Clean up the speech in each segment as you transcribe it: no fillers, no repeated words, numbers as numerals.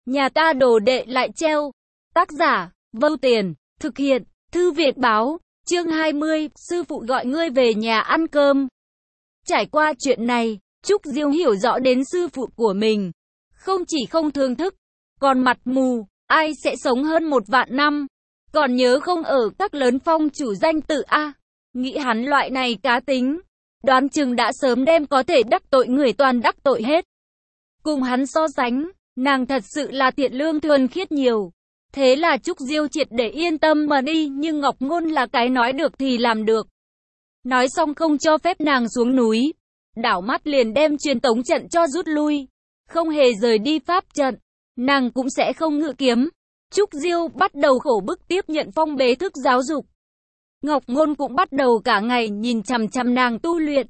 Nhà ta đồ đệ lại treo. Tác giả, Vâu Tiền, thực hiện, Thư viện báo, chương 20, sư phụ gọi ngươi về nhà ăn cơm. Trải qua chuyện này, Trúc Diêu hiểu rõ đến sư phụ của mình. Không chỉ không thương thức, còn mặt mù, ai sẽ sống hơn 1.000 năm. Còn nhớ không ở các lớn phong chủ danh tự A. Nghĩ hắn loại này cá tính, đoán chừng đã sớm đem có thể đắc tội người toàn đắc tội hết. Cùng hắn so sánh, nàng thật sự là thiện lương thuần khiết nhiều. Thế là Trúc Diêu triệt để yên tâm mà đi, nhưng Ngọc Ngôn là cái nói được thì làm được. Nói xong không cho phép nàng xuống núi, đảo mắt liền đem truyền tống trận cho rút lui, không hề rời đi pháp trận, nàng cũng sẽ không ngự kiếm. Trúc Diêu bắt đầu khổ bức tiếp nhận phong bế thức giáo dục. Ngọc Ngôn cũng bắt đầu cả ngày nhìn chằm chằm nàng tu luyện.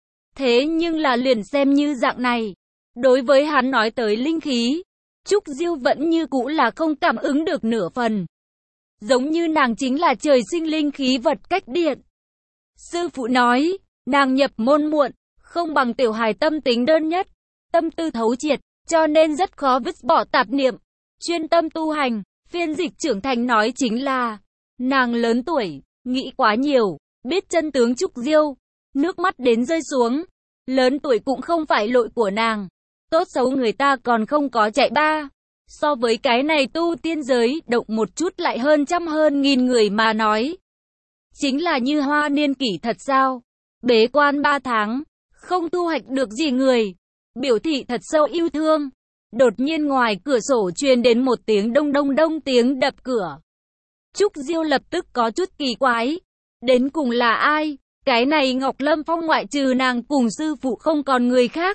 Thế nhưng là liền xem như dạng này, đối với hắn nói tới linh khí, Trúc Diêu vẫn như cũ là không cảm ứng được nửa phần. Giống như nàng chính là trời sinh linh khí vật cách điện. Sư phụ nói, nàng nhập môn muộn, không bằng tiểu hài tâm tính đơn nhất, tâm tư thấu triệt, cho nên rất khó vứt bỏ tạp niệm, chuyên tâm tu hành. Phiên dịch trưởng thành nói chính là, nàng lớn tuổi, nghĩ quá nhiều, biết chân tướng. Trúc Diêu, nước mắt đến rơi xuống. Lớn tuổi cũng không phải lỗi của nàng, tốt xấu người ta còn không có chạy ba. So với cái này tu tiên giới, động một chút lại hơn trăm hơn nghìn người mà nói. Chính là như hoa niên kỷ thật sao? Bế quan 3 tháng, không thu hoạch được gì người. Biểu thị thật sâu yêu thương. Đột nhiên ngoài cửa sổ truyền đến một tiếng đông đông đông tiếng đập cửa. Trúc Diêu lập tức có chút kỳ quái. Đến cùng là ai? Cái này Ngọc Lâm Phong ngoại trừ nàng cùng sư phụ không còn người khác.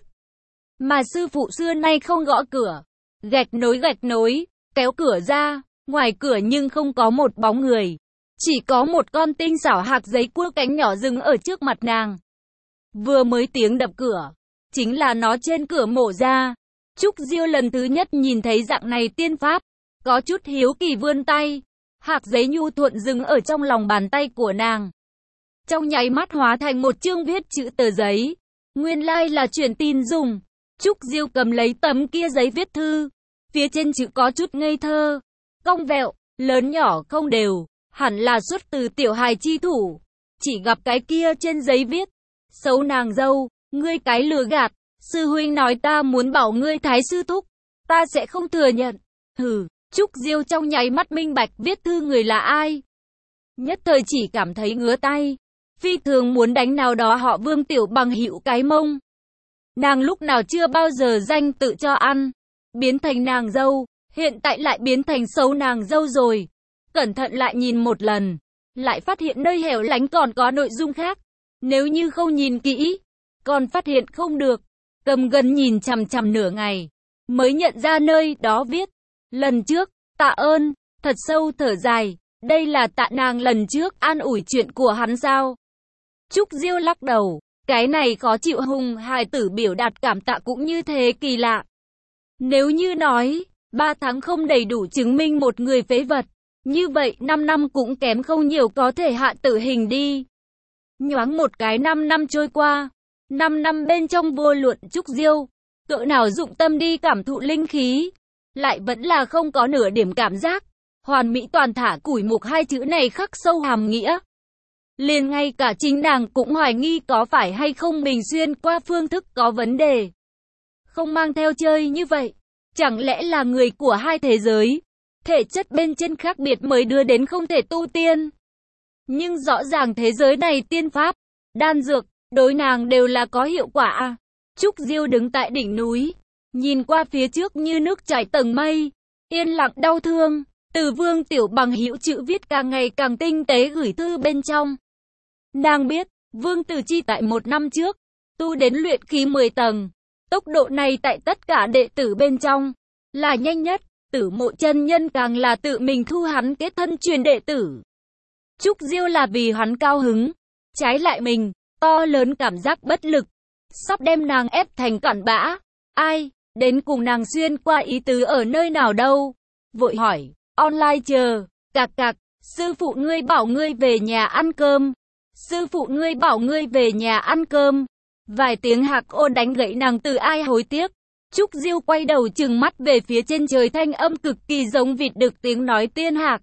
Mà sư phụ xưa nay không gõ cửa. Gạch nối, kéo cửa ra. Ngoài cửa nhưng không có một bóng người. Chỉ có một con tinh xảo hạc giấy cua cánh nhỏ dừng ở trước mặt nàng. Vừa mới tiếng đập cửa, chính là nó trên cửa mổ ra. Trúc Diêu lần thứ nhất nhìn thấy dạng này tiên pháp, có chút hiếu kỳ vươn tay. Hạc giấy nhu thuận dừng ở trong lòng bàn tay của nàng. Trong nháy mắt hóa thành một chương viết chữ tờ giấy. Nguyên lai là truyền tin dùng. Trúc Diêu cầm lấy tấm kia giấy viết thư. Phía trên chữ có chút ngây thơ, cong vẹo, lớn nhỏ không đều, hẳn là xuất từ tiểu hài chi thủ. Chỉ gặp cái kia trên giấy viết, xấu nàng dâu, ngươi cái lừa gạt. Sư huynh nói ta muốn bảo ngươi thái sư thúc, ta sẽ không thừa nhận. Hừ, Trúc Diêu trong nháy mắt minh bạch viết thư người là ai. Nhất thời chỉ cảm thấy ngứa tay, phi thường muốn đánh nào đó họ Vương tiểu bằng hữu cái mông. Nàng lúc nào chưa bao giờ danh tự cho ăn, biến thành nàng dâu, hiện tại lại biến thành xấu nàng dâu rồi. Cẩn thận lại nhìn một lần, lại phát hiện nơi hẻo lánh còn có nội dung khác. Nếu như không nhìn kỹ, còn phát hiện không được. Cầm gần nhìn chằm chằm nửa ngày, mới nhận ra nơi đó viết. Lần trước, tạ ơn, thật sâu thở dài, đây là tạ nàng lần trước an ủi chuyện của hắn sao? Trúc Diêu lắc đầu, cái này khó chịu hùng hài tử biểu đạt cảm tạ cũng như thế kỳ lạ. Nếu như nói, 3 tháng không đầy đủ chứng minh một người phế vật, như vậy 5 năm cũng kém không nhiều có thể hạ tử hình đi. Nhoáng một cái 5 năm trôi qua. 5 năm bên trong vô luận Trúc Diêu, cỡ nào dụng tâm đi cảm thụ linh khí, lại vẫn là không có nửa điểm cảm giác. Hoàn mỹ toàn thả củi mục hai chữ này khắc sâu hàm nghĩa. Liền ngay cả chính nàng cũng hoài nghi có phải hay không mình xuyên qua phương thức có vấn đề. Không mang theo chơi như vậy, chẳng lẽ là người của hai thế giới, thể chất bên trên khác biệt mới đưa đến không thể tu tiên. Nhưng rõ ràng thế giới này tiên pháp, đan dược, đối nàng đều là có hiệu quả à. Trúc Diêu đứng tại đỉnh núi, nhìn qua phía trước như nước chảy tầng mây, yên lặng đau thương. Từ Vương tiểu bằng hữu chữ viết càng ngày càng tinh tế gửi thư bên trong. Nàng biết, Vương Tử Chi tại 1 năm trước, tu đến luyện khí 10 tầng. Tốc độ này tại tất cả đệ tử bên trong, là nhanh nhất. Tử Mộ chân nhân càng là tự mình thu hắn kết thân truyền đệ tử. Trúc Diêu là vì hắn cao hứng, trái lại mình, to lớn cảm giác bất lực, sắp đem nàng ép thành cặn bã. Ai, đến cùng nàng xuyên qua ý tứ ở nơi nào đâu? Vội hỏi, online chờ, cạc, sư phụ ngươi bảo ngươi về nhà ăn cơm. Sư phụ ngươi bảo ngươi về nhà ăn cơm. Vài tiếng hạc ô đánh gãy nàng từ ai hối tiếc. Trúc Diêu quay đầu trừng mắt về phía trên trời, thanh âm cực kỳ giống vịt đực tiếng nói tiên hạc.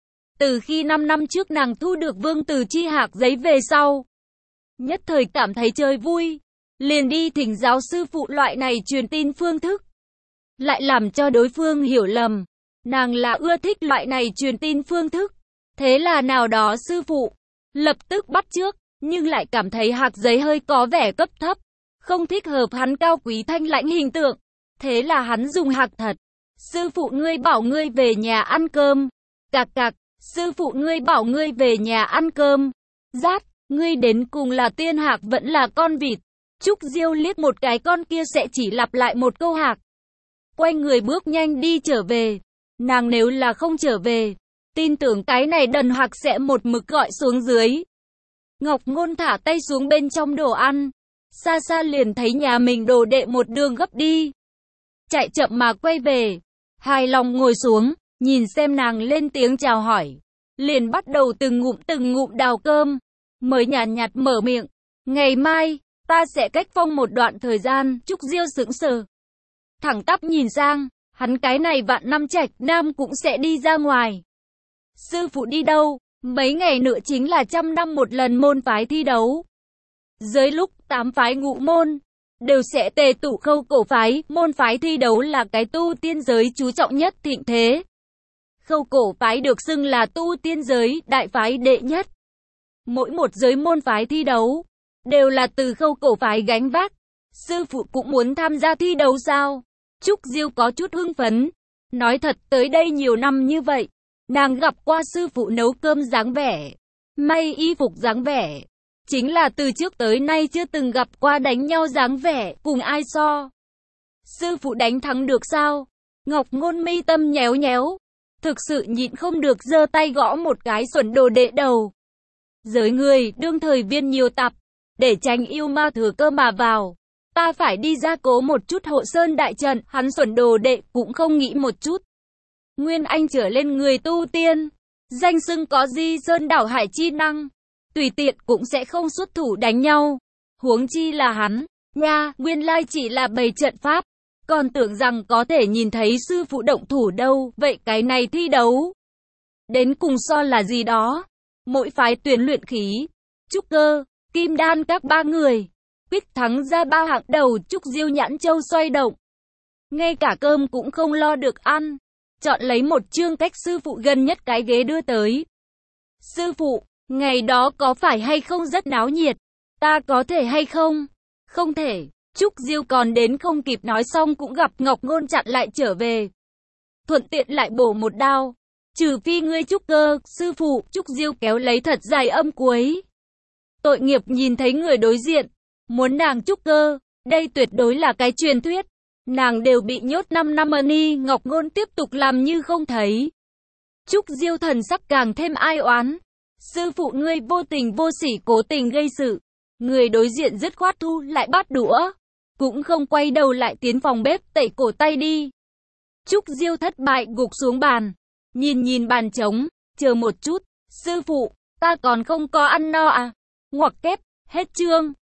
Từ khi 5 năm trước nàng thu được Vương Từ Chi hạc giấy về sau, nhất thời cảm thấy chơi vui, liền đi thỉnh giáo sư phụ loại này truyền tin phương thức. Lại làm cho đối phương hiểu lầm, nàng là ưa thích loại này truyền tin phương thức. Thế là nào đó sư phụ lập tức bắt chước, nhưng lại cảm thấy hạc giấy hơi có vẻ cấp thấp, không thích hợp hắn cao quý thanh lãnh hình tượng. Thế là hắn dùng hạc thật. Sư phụ ngươi bảo ngươi về nhà ăn cơm. Cạc cạc, sư phụ ngươi bảo ngươi về nhà ăn cơm. Rát, ngươi đến cùng là tiên hạc vẫn là con vịt. Trúc Diêu liếc một cái con kia sẽ chỉ lặp lại một câu hạc. Quay người bước nhanh đi trở về. Nàng nếu là không trở về, tin tưởng cái này đần hạc sẽ một mực gọi xuống dưới. Ngọc Ngôn thả tay xuống bên trong đồ ăn. Xa xa liền thấy nhà mình đồ đệ một đường gấp đi. Chạy chậm mà quay về. Hài lòng ngồi xuống, nhìn xem nàng lên tiếng chào hỏi. Liền bắt đầu từng ngụm đào cơm. Mới nhàn nhạt mở miệng. Ngày mai, ta sẽ cách phong một đoạn thời gian. Trúc Diêu sững sờ. Thẳng tắp nhìn sang, hắn cái này vạn năm Trạch Nam cũng sẽ đi ra ngoài. Sư phụ đi đâu? Mấy ngày nữa chính là 100 năm một lần môn phái thi đấu. Dưới lúc 8 phái ngũ môn đều sẽ tề tụ Khâu Cổ phái, môn phái thi đấu là cái tu tiên giới chú trọng nhất thịnh thế. Khâu Cổ phái được xưng là tu tiên giới đại phái đệ nhất. Mỗi một giới môn phái thi đấu đều là từ Khâu Cổ phái gánh vác. Sư phụ cũng muốn tham gia thi đấu sao? Trúc Diêu có chút hưng phấn. Nói thật, tới đây nhiều năm như vậy, nàng gặp qua sư phụ nấu cơm dáng vẻ, may y phục dáng vẻ. Chính là từ trước tới nay chưa từng gặp qua đánh nhau dáng vẻ, cùng ai so. Sư phụ đánh thắng được sao? Ngọc Ngôn mi tâm nhéo nhéo. Thực sự nhịn không được giơ tay gõ một cái xuẩn đồ đệ đầu. Giới người, đương thời viên nhiều tập, để tránh yêu ma thừa cơ mà vào. Ta phải đi gia cố một chút hộ sơn đại trận, hắn xuẩn đồ đệ cũng không nghĩ một chút. Nguyên Anh trở lên người tu tiên, danh xưng có di sơn đảo hải chi năng, tùy tiện cũng sẽ không xuất thủ đánh nhau. Huống chi là hắn, nha, nguyên lai chỉ là bày trận pháp, còn tưởng rằng có thể nhìn thấy sư phụ động thủ đâu, vậy cái này thi đấu. Đến cùng so là gì đó, mỗi phái tuyển luyện khí, trúc cơ, kim đan các 3 người, quyết thắng ra 3 hạng đầu. Trúc Diêu nhãn châu xoay động, ngay cả cơm cũng không lo được ăn. Chọn lấy một chương cách sư phụ gần nhất cái ghế đưa tới. Sư phụ, ngày đó có phải hay không rất náo nhiệt? Ta có thể hay không? Không thể. Trúc Diêu còn đến không kịp nói xong cũng gặp Ngọc Ngôn chặn lại trở về. Thuận tiện lại bổ một đao. Trừ phi ngươi trúc cơ, sư phụ. Trúc Diêu kéo lấy thật dài âm cuối. Tội nghiệp nhìn thấy người đối diện, muốn nàng trúc cơ, đây tuyệt đối là cái truyền thuyết. Nàng đều bị nhốt 5 năm ni. Ngọc Ngôn tiếp tục làm như không thấy. Trúc Diêu thần sắc càng thêm ai oán. Sư phụ ngươi vô tình vô sỉ cố tình gây sự. Người đối diện dứt khoát thu lại bát đũa, cũng không quay đầu lại tiến phòng bếp tẩy cổ tay đi. Trúc Diêu thất bại gục xuống bàn, nhìn bàn trống, chờ một chút, sư phụ, ta còn không có ăn no à? Ngoặc kép, hết chương.